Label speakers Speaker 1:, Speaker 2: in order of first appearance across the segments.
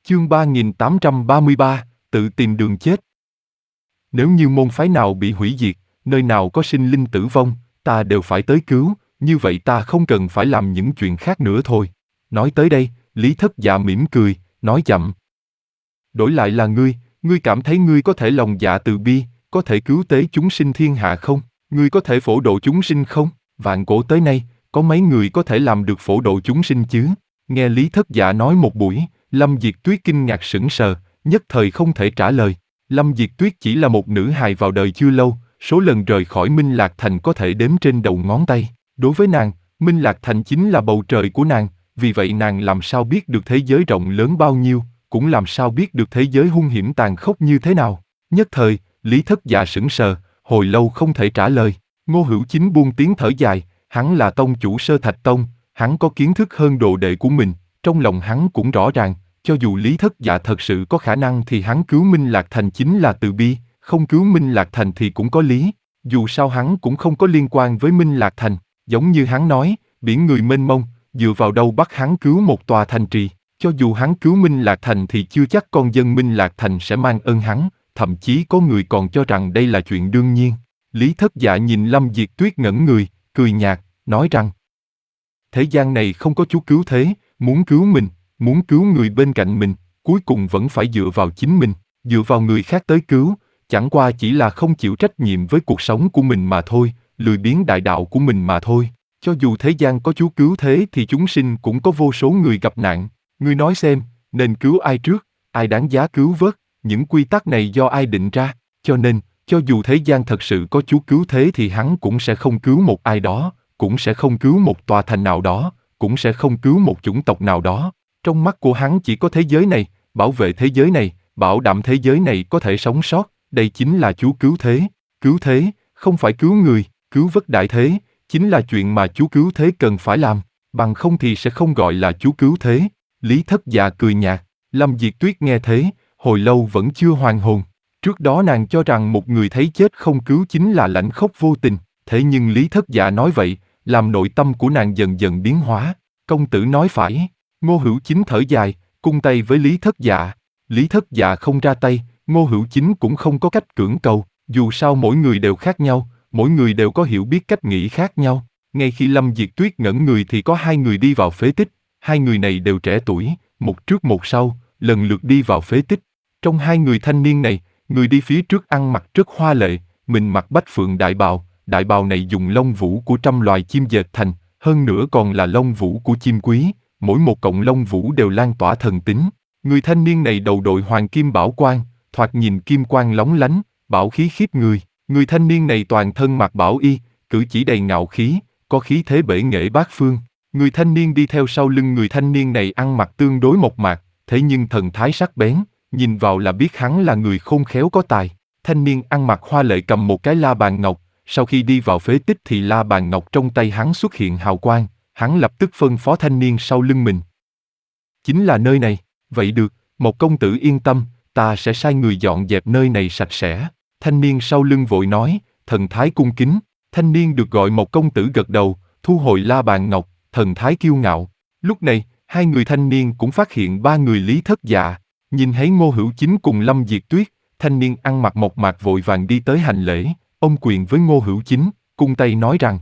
Speaker 1: Chương 3833, tự tìm đường chết. Nếu như môn phái nào bị hủy diệt, nơi nào có sinh linh tử vong, ta đều phải tới cứu, như vậy ta không cần phải làm những chuyện khác nữa thôi. Nói tới đây, Lý Thất Dạ mỉm cười, nói chậm. Đổi lại là ngươi cảm thấy ngươi có thể lòng dạ từ bi, có thể cứu tế chúng sinh thiên hạ không? Ngươi có thể phổ độ chúng sinh không? Vạn cổ tới nay, có mấy người có thể làm được phổ độ chúng sinh chứ? Nghe Lý Thất Dạ nói một buổi, Lâm Diệt Tuyết kinh ngạc sững sờ, nhất thời không thể trả lời. Lâm Diệt Tuyết chỉ là một nữ hài vào đời chưa lâu, số lần rời khỏi Minh Lạc Thành có thể đếm trên đầu ngón tay. Đối với nàng, Minh Lạc Thành chính là bầu trời của nàng, vì vậy nàng làm sao biết được thế giới rộng lớn bao nhiêu, cũng làm sao biết được thế giới hung hiểm tàn khốc như thế nào. Nhất thời, Lý Thất Dạ sững sờ, hồi lâu không thể trả lời. Ngô Hữu Chính buông tiếng thở dài, hắn là tông chủ Sơ Thạch Tông, hắn có kiến thức hơn đồ đệ của mình, trong lòng hắn cũng rõ ràng, cho dù Lý Thất Dạ thật sự có khả năng thì hắn cứu Minh Lạc Thành chính là từ bi, không cứu Minh Lạc Thành thì cũng có lý, dù sao hắn cũng không có liên quan với Minh Lạc Thành, giống như hắn nói, biển người mênh mông, dựa vào đâu bắt hắn cứu một tòa thành trì, cho dù hắn cứu Minh Lạc Thành thì chưa chắc con dân Minh Lạc Thành sẽ mang ơn hắn, thậm chí có người còn cho rằng đây là chuyện đương nhiên. Lý Thất Dạ nhìn Lâm Diệt Tuyết ngẩn người, cười nhạt, nói rằng thế gian này không có Chúa cứu thế, muốn cứu mình, muốn cứu người bên cạnh mình, cuối cùng vẫn phải dựa vào chính mình, dựa vào người khác tới cứu, chẳng qua chỉ là không chịu trách nhiệm với cuộc sống của mình mà thôi, lười biếng đại đạo của mình mà thôi. Cho dù thế gian có Chúa cứu thế thì chúng sinh cũng có vô số người gặp nạn, ngươi nói xem, nên cứu ai trước, ai đáng giá cứu vớt, những quy tắc này do ai định ra, cho nên, cho dù thế gian thật sự có Chúa cứu thế thì hắn cũng sẽ không cứu một ai đó, cũng sẽ không cứu một tòa thành nào đó, cũng sẽ không cứu một chủng tộc nào đó. Trong mắt của hắn chỉ có thế giới này, bảo vệ thế giới này, bảo đảm thế giới này có thể sống sót, đây chính là Chúa cứu thế. Cứu thế, không phải cứu người, cứu vớt đại thế, chính là chuyện mà Chúa cứu thế cần phải làm, bằng không thì sẽ không gọi là Chúa cứu thế. Lý Thất Dạ cười nhạt, Lâm Diệt Tuyết nghe thế, hồi lâu vẫn chưa hoàn hồn. Trước đó nàng cho rằng một người thấy chết không cứu chính là lãnh khốc vô tình, thế nhưng Lý Thất Dạ nói vậy, làm nội tâm của nàng dần dần biến hóa. Công tử nói phải. Ngô Hữu Chính thở dài, cung tay với Lý Thất Dạ. Lý Thất Dạ không ra tay, Ngô Hữu Chính cũng không có cách cưỡng cầu, dù sao mỗi người đều khác nhau, mỗi người đều có hiểu biết cách nghĩ khác nhau. Ngay khi Lâm Diệt Tuyết ngẩn người thì có hai người đi vào phế tích, hai người này đều trẻ tuổi, một trước một sau, lần lượt đi vào phế tích. Trong hai người thanh niên này, người đi phía trước ăn mặc rất hoa lệ, mình mặc bách phượng đại bào này dùng lông vũ của trăm loài chim dệt thành, hơn nữa còn là lông vũ của chim quý, mỗi một cọng lông vũ đều lan tỏa thần tính. Người thanh niên này đầu đội hoàng kim bảo quan, thoạt nhìn kim quang lóng lánh, bảo khí khiếp người. Người thanh niên này toàn thân mặc bảo y, cử chỉ đầy ngạo khí, có khí thế bể nghệ bát phương. Người thanh niên đi theo sau lưng người thanh niên này ăn mặc tương đối mộc mạc, thế nhưng thần thái sắc bén, nhìn vào là biết hắn là người khôn khéo có tài. Thanh niên ăn mặc hoa lệ cầm một cái la bàn ngọc, sau khi đi vào phế tích thì la bàn ngọc trong tay hắn xuất hiện hào quang, hắn lập tức phân phó thanh niên sau lưng mình. Chính là nơi này, vậy được, một công tử yên tâm, ta sẽ sai người dọn dẹp nơi này sạch sẽ. Thanh niên sau lưng vội nói, thần thái cung kính. Thanh niên được gọi một công tử gật đầu, thu hồi la bàn ngọc, thần thái kiêu ngạo. Lúc này, hai người thanh niên cũng phát hiện ba người Lý Thất Dạ. Nhìn thấy Ngô Hữu Chính cùng Lâm Diệt Tuyết, thanh niên ăn mặc mộc mạc vội vàng đi tới hành lễ, ôm quyền với Ngô Hữu Chính, cung tay nói rằng: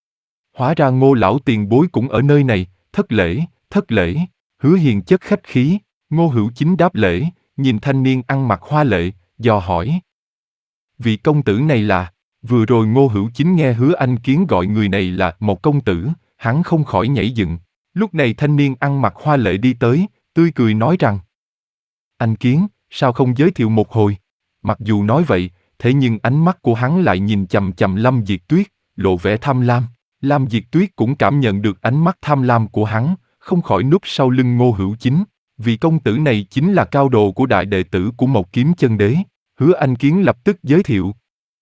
Speaker 1: hóa ra Ngô lão tiền bối cũng ở nơi này, thất lễ, Hứa hiền chất khách khí. Ngô Hữu Chính đáp lễ, nhìn thanh niên ăn mặc hoa lệ, dò hỏi: vị công tử này là? Vừa rồi Ngô Hữu Chính nghe Hứa Anh Kiến gọi người này là một công tử, hắn không khỏi nhảy dựng. Lúc này thanh niên ăn mặc hoa lệ đi tới, tươi cười nói rằng: anh Kiến, sao không giới thiệu một hồi? Mặc dù nói vậy, thế nhưng ánh mắt của hắn lại nhìn chằm chằm Lâm Diệt Tuyết, lộ vẻ tham lam. Lâm Diệt Tuyết cũng cảm nhận được ánh mắt tham lam của hắn, không khỏi núp sau lưng Ngô Hữu Chính. Vị công tử này chính là cao đồ của đại đệ tử của Mộc Kiếm Chân Đế. Hứa Anh Kiến lập tức giới thiệu: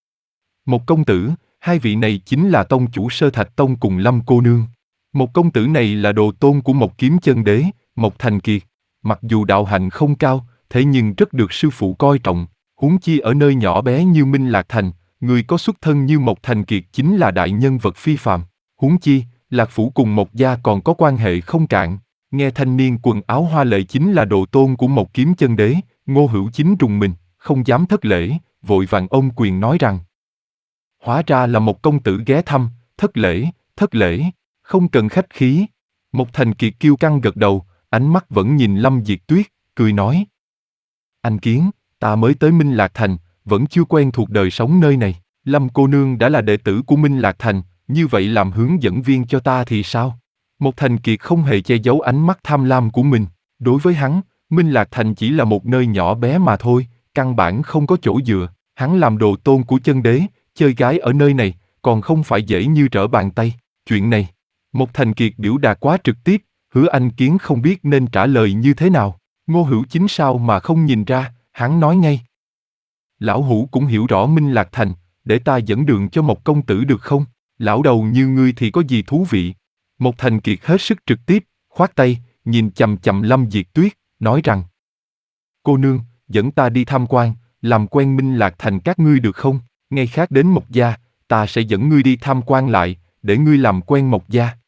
Speaker 1: một công tử, hai vị này chính là tông chủ Sơ Thạch Tông cùng Lâm cô nương. Một công tử này là đồ tôn của Mộc Kiếm Chân Đế, Mộc Thành Kiệt. Mặc dù đạo hạnh không cao, thế nhưng rất được sư phụ coi trọng. Huống chi ở nơi nhỏ bé như Minh Lạc Thành, người có xuất thân như Mộc Thành Kiệt chính là đại nhân vật phi phàm. Huống chi, Lạc Phủ cùng Mộc gia còn có quan hệ không cạn. Nghe thanh niên quần áo hoa lệ chính là đồ tôn của Mộc Kiếm Chân Đế, Ngô Hữu Chính rùng mình, không dám thất lễ, vội vàng ôm quyền nói rằng: hóa ra là một công tử ghé thăm, thất lễ, không cần khách khí. Một Thành Kiệt kiêu căng gật đầu, ánh mắt vẫn nhìn Lâm Diệt Tuyết, cười nói: anh Kiến, ta mới tới Minh Lạc Thành, vẫn chưa quen thuộc đời sống nơi này. Lâm cô nương đã là đệ tử của Minh Lạc Thành, như vậy làm hướng dẫn viên cho ta thì sao? Một Thành Kiệt không hề che giấu ánh mắt tham lam của mình. Đối với hắn, Minh Lạc Thành chỉ là một nơi nhỏ bé mà thôi, căn bản không có chỗ dựa. Hắn làm đồ tôn của chân đế, chơi gái ở nơi này, còn không phải dễ như trở bàn tay. Chuyện này, một Thành Kiệt biểu đạt quá trực tiếp, Hứa Anh Kiến không biết nên trả lời như thế nào. Ngô Hữu Chính sao mà không nhìn ra, hắn nói ngay: lão hủ cũng hiểu rõ Minh Lạc Thành, để ta dẫn đường cho một công tử được không? Lão đầu như ngươi thì có gì thú vị? Một Thành Kiệt hết sức trực tiếp, khoát tay, nhìn chằm chằm Lâm Diệt Tuyết, nói rằng: cô nương, dẫn ta đi tham quan, làm quen Minh Lạc Thành các ngươi được không? Ngày khác đến Mộc Gia, ta sẽ dẫn ngươi đi tham quan lại, để ngươi làm quen Mộc Gia.